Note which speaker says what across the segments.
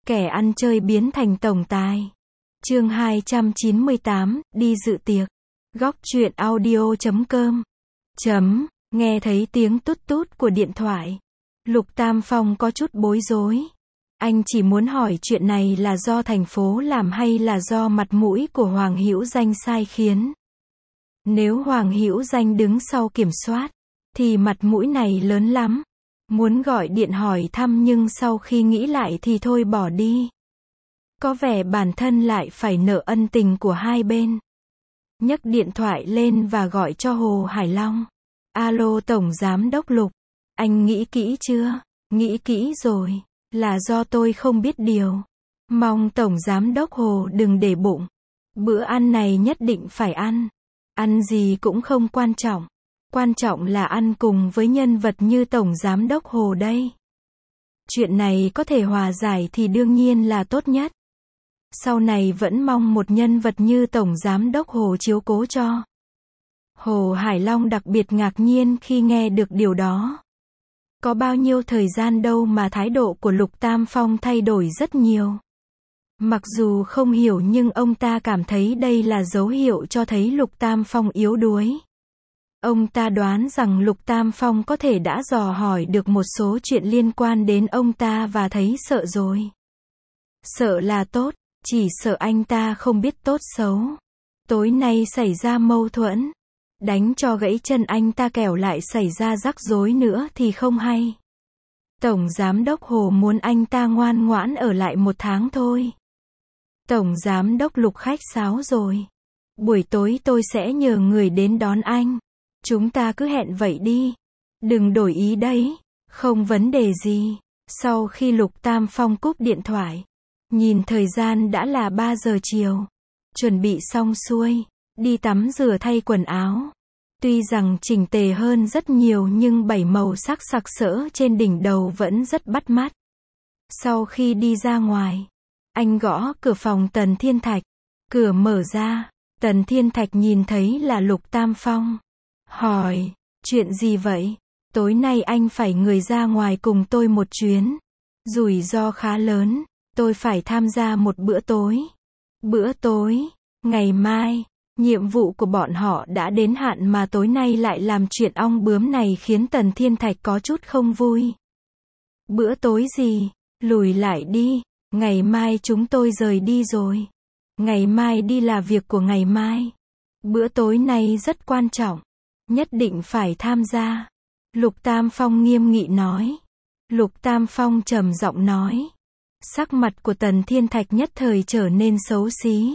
Speaker 1: Kẻ ăn chơi biến thành tổng tài. Chương 298, đi dự tiệc. Góc truyện audio.com. Nghe thấy tiếng tút tút của điện thoại. Lục Tam Phong có chút bối rối. Anh chỉ muốn hỏi chuyện này là do thành phố làm hay là do mặt mũi của Hoàng Hữu Danh sai khiến. Nếu Hoàng Hữu Danh đứng sau kiểm soát, thì mặt mũi này lớn lắm. Muốn gọi điện hỏi thăm nhưng sau khi nghĩ lại thì thôi bỏ đi. Có vẻ bản thân lại phải nợ ân tình của hai bên. Nhấc điện thoại lên và gọi cho Hồ Hải Long. Alo Tổng Giám Đốc Lục. Anh nghĩ kỹ chưa? Nghĩ kỹ rồi. Là do tôi không biết điều. Mong Tổng Giám Đốc Hồ đừng để bụng. Bữa ăn này nhất định phải ăn. Ăn gì cũng không quan trọng. Quan trọng là ăn cùng với nhân vật như Tổng Giám Đốc Hồ đây. Chuyện này có thể hòa giải thì đương nhiên là tốt nhất. Sau này vẫn mong một nhân vật như Tổng Giám Đốc Hồ chiếu cố cho. Hồ Hải Long đặc biệt ngạc nhiên khi nghe được điều đó. Có bao nhiêu thời gian đâu mà thái độ của Lục Tam Phong thay đổi rất nhiều. Mặc dù không hiểu nhưng ông ta cảm thấy đây là dấu hiệu cho thấy Lục Tam Phong yếu đuối. Ông ta đoán rằng Lục Tam Phong có thể đã dò hỏi được một số chuyện liên quan đến ông ta và thấy sợ rồi. Sợ là tốt, chỉ sợ anh ta không biết tốt xấu. Tối nay xảy ra mâu thuẫn, đánh cho gãy chân anh ta kẻo lại xảy ra rắc rối nữa thì không hay. Tổng Giám Đốc Hồ muốn anh ta ngoan ngoãn ở lại 1 tháng thôi. Tổng Giám Đốc Lục khách sáo rồi. Buổi tối tôi sẽ nhờ người đến đón anh. Chúng ta cứ hẹn vậy đi. Đừng đổi ý đấy. Không vấn đề gì. Sau khi Lục Tam Phong cúp điện thoại, nhìn thời gian đã là 3 giờ chiều. Chuẩn bị xong xuôi, đi tắm rửa thay quần áo. Tuy rằng chỉnh tề hơn rất nhiều nhưng 7 màu sắc sặc sỡ trên đỉnh đầu vẫn rất bắt mắt. Sau khi đi ra ngoài, anh gõ cửa phòng Tần Thiên Thạch. Cửa mở ra, Tần Thiên Thạch nhìn thấy là Lục Tam Phong. Hỏi, chuyện gì vậy? Tối nay anh phải người ra ngoài cùng tôi một chuyến. Rủi ro khá lớn, tôi phải tham gia một bữa tối. Bữa tối, ngày mai, nhiệm vụ của bọn họ đã đến hạn mà tối nay lại làm chuyện ong bướm này khiến Tần Thiên Thạch có chút không vui. Bữa tối gì? Lùi lại đi, ngày mai chúng tôi rời đi rồi. Ngày mai đi là việc của ngày mai. Bữa tối này rất quan trọng. Nhất định phải tham gia. Lục Tam Phong nghiêm nghị nói. Lục Tam Phong trầm giọng nói. Sắc mặt của Tần Thiên Thạch nhất thời trở nên xấu xí.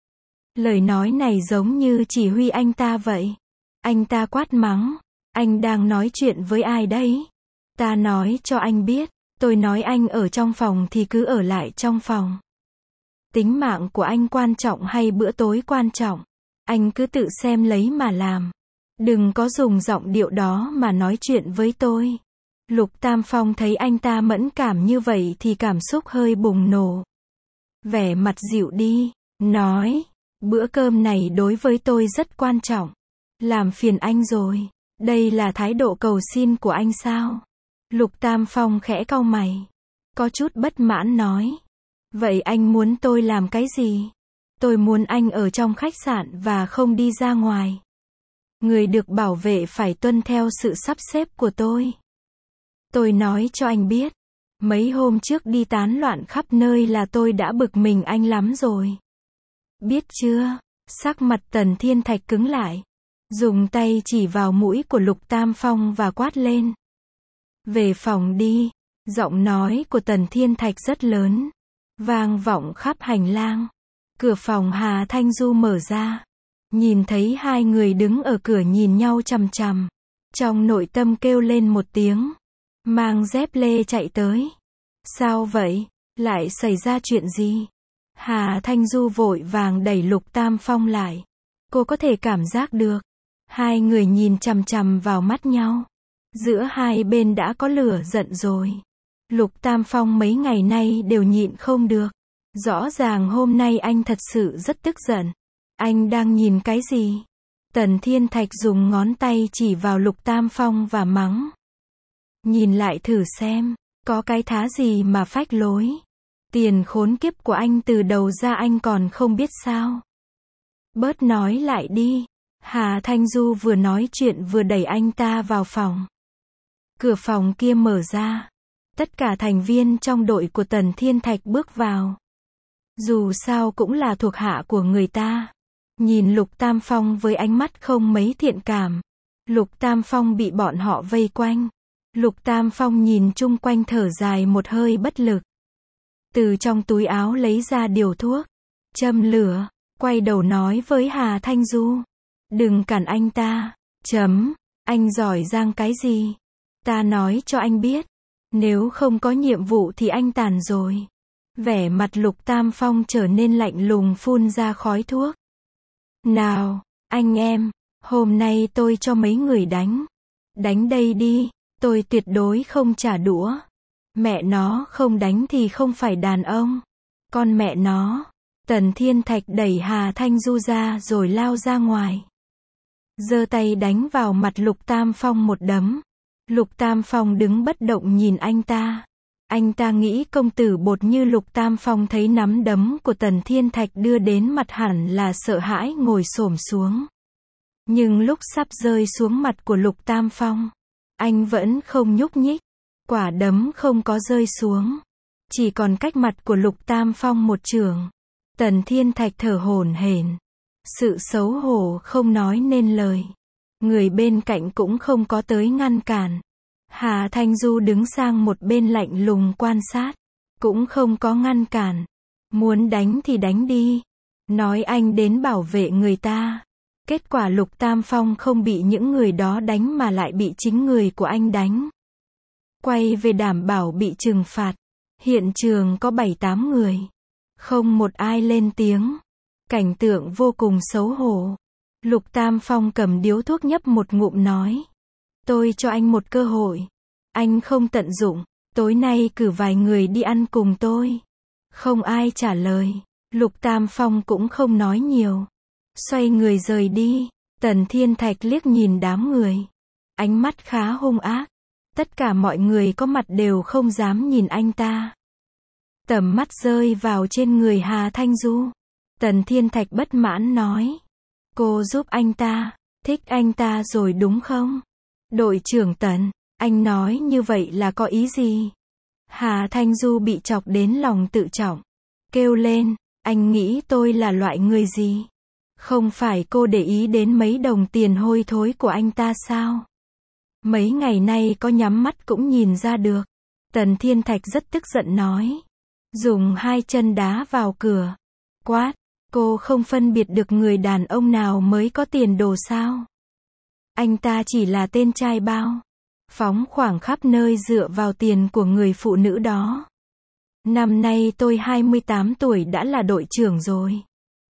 Speaker 1: Lời nói này giống như chỉ huy anh ta vậy. Anh ta quát mắng. Anh đang nói chuyện với ai đấy? Ta nói cho anh biết. Tôi nói anh ở trong phòng thì cứ ở lại trong phòng. Tính mạng của anh quan trọng hay bữa tối quan trọng? Anh cứ tự xem lấy mà làm. Đừng có dùng giọng điệu đó mà nói chuyện với tôi. Lục Tam Phong thấy anh ta mẫn cảm như vậy thì cảm xúc hơi bùng nổ. Vẻ mặt dịu đi, nói, bữa cơm này đối với tôi rất quan trọng. Làm phiền anh rồi. Đây là thái độ cầu xin của anh sao? Lục Tam Phong khẽ cau mày. Có chút bất mãn nói. Vậy anh muốn tôi làm cái gì? Tôi muốn anh ở trong khách sạn và không đi ra ngoài. Người được bảo vệ phải tuân theo sự sắp xếp của tôi. Tôi nói cho anh biết. Mấy hôm trước đi tán loạn khắp nơi là tôi đã bực mình anh lắm rồi. Biết chưa? Sắc mặt Tần Thiên Thạch cứng lại. Dùng tay chỉ vào mũi của Lục Tam Phong và quát lên. Về phòng đi. Giọng nói của Tần Thiên Thạch rất lớn. Vang vọng khắp hành lang. Cửa phòng Hà Thanh Du mở ra. Nhìn thấy hai người đứng ở cửa nhìn nhau chằm chằm. Trong nội tâm kêu lên một tiếng. Mang dép lê chạy tới. Sao vậy? Lại xảy ra chuyện gì? Hà Thanh Du vội vàng đẩy Lục Tam Phong lại. Cô có thể cảm giác được. Hai người nhìn chằm chằm vào mắt nhau. Giữa hai bên đã có lửa giận rồi. Lục Tam Phong mấy ngày nay đều nhịn không được. Rõ ràng hôm nay anh thật sự rất tức giận. Anh đang nhìn cái gì? Tần Thiên Thạch dùng ngón tay chỉ vào Lục Tam Phong và mắng. Nhìn lại thử xem, có cái thá gì mà phách lối. Tiền khốn kiếp của anh từ đầu ra anh còn không biết sao? Bớt nói lại đi. Hà Thanh Du vừa nói chuyện vừa đẩy anh ta vào phòng. Cửa phòng kia mở ra. Tất cả thành viên trong đội của Tần Thiên Thạch bước vào. Dù sao cũng là thuộc hạ của người ta. Nhìn Lục Tam Phong với ánh mắt không mấy thiện cảm. Lục Tam Phong bị bọn họ vây quanh. Lục Tam Phong nhìn chung quanh thở dài một hơi bất lực. Từ trong túi áo lấy ra điều thuốc. Châm lửa. Quay đầu nói với Hà Thanh Du. Đừng cản anh ta. Anh giỏi giang cái gì? Ta nói cho anh biết. Nếu không có nhiệm vụ thì anh tàn rồi. Vẻ mặt Lục Tam Phong trở nên lạnh lùng phun ra khói thuốc. Nào, anh em, hôm nay tôi cho mấy người đánh. Đánh đây đi, tôi tuyệt đối không trả đũa. Mẹ nó không đánh thì không phải đàn ông. Con mẹ nó. Tần Thiên Thạch đẩy Hà Thanh Du ra rồi lao ra ngoài. Giơ tay đánh vào mặt Lục Tam Phong một đấm. Lục Tam Phong đứng bất động nhìn anh ta. Anh ta nghĩ công tử bột như Lục Tam Phong thấy nắm đấm của Tần Thiên Thạch đưa đến mặt hẳn là sợ hãi ngồi xổm xuống. Nhưng lúc sắp rơi xuống mặt của Lục Tam Phong, anh vẫn không nhúc nhích. Quả đấm không có rơi xuống. Chỉ còn cách mặt của Lục Tam Phong một chưởng. Tần Thiên Thạch thở hổn hển. Sự xấu hổ không nói nên lời. Người bên cạnh cũng không có tới ngăn cản. Hà Thanh Du đứng sang một bên lạnh lùng quan sát. Cũng không có ngăn cản. Muốn đánh thì đánh đi. Nói anh đến bảo vệ người ta. Kết quả Lục Tam Phong không bị những người đó đánh mà lại bị chính người của anh đánh. Quay về đảm bảo bị trừng phạt. Hiện trường có 7-8 người. Không một ai lên tiếng. Cảnh tượng vô cùng xấu hổ. Lục Tam Phong cầm điếu thuốc nhấp một ngụm nói. Tôi cho anh một cơ hội. Anh không tận dụng. Tối nay cử vài người đi ăn cùng tôi. Không ai trả lời. Lục Tam Phong cũng không nói nhiều. Xoay người rời đi. Tần Thiên Thạch liếc nhìn đám người. Ánh mắt khá hung ác. Tất cả mọi người có mặt đều không dám nhìn anh ta. Tầm mắt rơi vào trên người Hà Thanh Du. Tần Thiên Thạch bất mãn nói. Cô giúp anh ta. Thích anh ta rồi đúng không? Đội trưởng Tần, anh nói như vậy là có ý gì? Hà Thanh Du bị chọc đến lòng tự trọng. Kêu lên, anh nghĩ tôi là loại người gì? Không phải cô để ý đến mấy đồng tiền hôi thối của anh ta sao? Mấy ngày nay có nhắm mắt cũng nhìn ra được. Tần Thiên Thạch rất tức giận nói. Dùng 2 chân đá vào cửa. Quát, cô không phân biệt được người đàn ông nào mới có tiền đồ sao? Anh ta chỉ là tên trai bao. Phóng khoáng khắp nơi dựa vào tiền của người phụ nữ đó. Năm nay tôi 28 tuổi đã là đội trưởng rồi.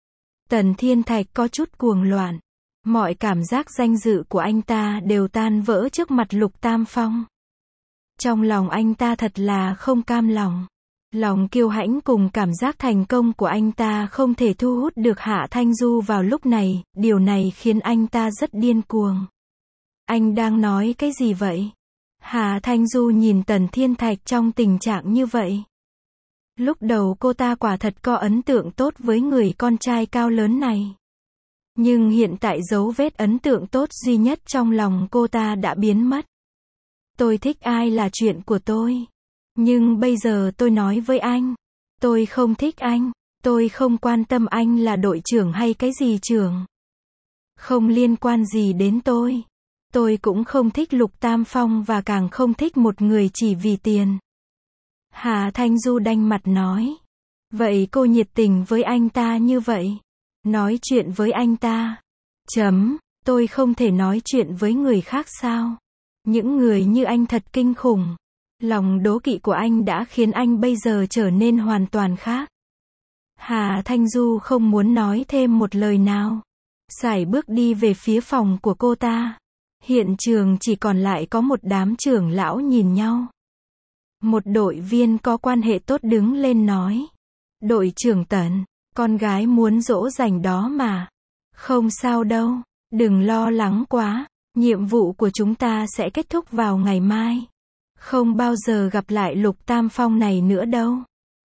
Speaker 1: Tần Thiên Thạch có chút cuồng loạn. Mọi cảm giác danh dự của anh ta đều tan vỡ trước mặt Lục Tam Phong. Trong lòng anh ta thật là không cam lòng. Lòng kiêu hãnh cùng cảm giác thành công của anh ta không thể thu hút được Hạ Thanh Du vào lúc này, điều này khiến anh ta rất điên cuồng. Anh đang nói cái gì vậy? Hạ Thanh Du nhìn Tần Thiên Thạch trong tình trạng như vậy. Lúc đầu cô ta quả thật có ấn tượng tốt với người con trai cao lớn này. Nhưng hiện tại dấu vết ấn tượng tốt duy nhất trong lòng cô ta đã biến mất. Tôi thích ai là chuyện của tôi. Nhưng bây giờ tôi nói với anh. Tôi không thích anh. Tôi không quan tâm anh là đội trưởng hay cái gì trưởng. Không liên quan gì đến tôi. Tôi cũng không thích Lục Tam Phong và càng không thích một người chỉ vì tiền. Hà Thanh Du đanh mặt nói. Vậy cô nhiệt tình với anh ta như vậy. Nói chuyện với anh ta. Tôi không thể nói chuyện với người khác sao? Những người như anh thật kinh khủng. Lòng đố kỵ của anh đã khiến anh bây giờ trở nên hoàn toàn khác. Hà Thanh Du không muốn nói thêm một lời nào. Sải bước đi về phía phòng của cô ta. Hiện trường chỉ còn lại có một đám trưởng lão nhìn nhau. Một đội viên có quan hệ tốt đứng lên nói. Đội trưởng Tần, con gái muốn dỗ dành đó mà. Không sao đâu, đừng lo lắng quá. Nhiệm vụ của chúng ta sẽ kết thúc vào ngày mai. Không bao giờ gặp lại Lục Tam Phong này nữa đâu.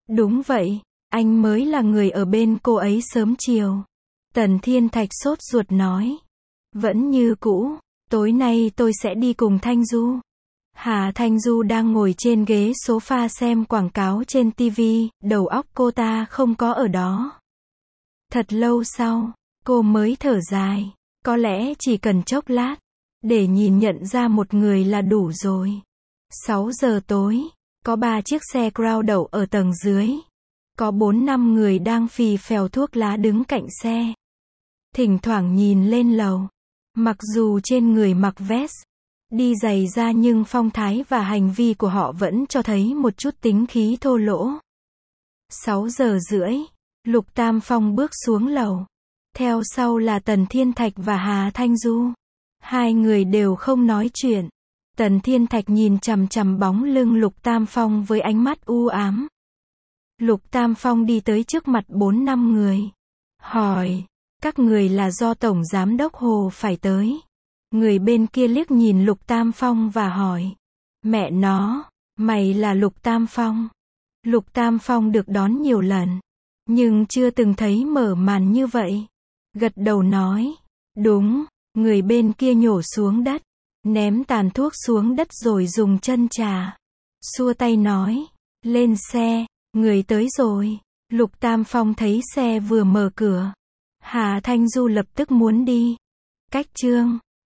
Speaker 1: Đúng vậy, anh mới là người ở bên cô ấy sớm chiều. Tần Thiên Thạch sốt ruột nói. Vẫn như cũ, tối nay tôi sẽ đi cùng Thanh Du. Hà Thanh Du đang ngồi trên ghế sofa xem quảng cáo trên TV, đầu óc cô ta không có ở đó. Thật lâu sau, cô mới thở dài, có lẽ chỉ cần chốc lát, để nhìn nhận ra một người là đủ rồi. 6 giờ tối, có 3 chiếc xe Crown đậu ở tầng dưới. Có 4-5 người đang phì phèo thuốc lá đứng cạnh xe. Thỉnh thoảng nhìn lên lầu. Mặc dù trên người mặc vest, đi giày da nhưng phong thái và hành vi của họ vẫn cho thấy một chút tính khí thô lỗ. 6 giờ rưỡi, Lục Tam Phong bước xuống lầu. Theo sau là Tần Thiên Thạch và Hà Thanh Du. Hai người đều không nói chuyện. Tần Thiên Thạch nhìn chằm chằm bóng lưng Lục Tam Phong với ánh mắt u ám. Lục Tam Phong đi tới trước mặt 4-5 người. Hỏi, các người là do Tổng Giám đốc Hồ phải tới. Người bên kia liếc nhìn Lục Tam Phong và hỏi. Mẹ nó, mày là Lục Tam Phong. Lục Tam Phong được đón nhiều lần, nhưng chưa từng thấy mở màn như vậy. Gật đầu nói, đúng, người bên kia nhổ xuống đất, ném tàn thuốc xuống đất rồi dùng chân chà. Xua tay nói, lên xe, người tới rồi. Lục Tam Phong thấy xe vừa mở cửa. Hà Thanh Du lập tức muốn đi. Cách chương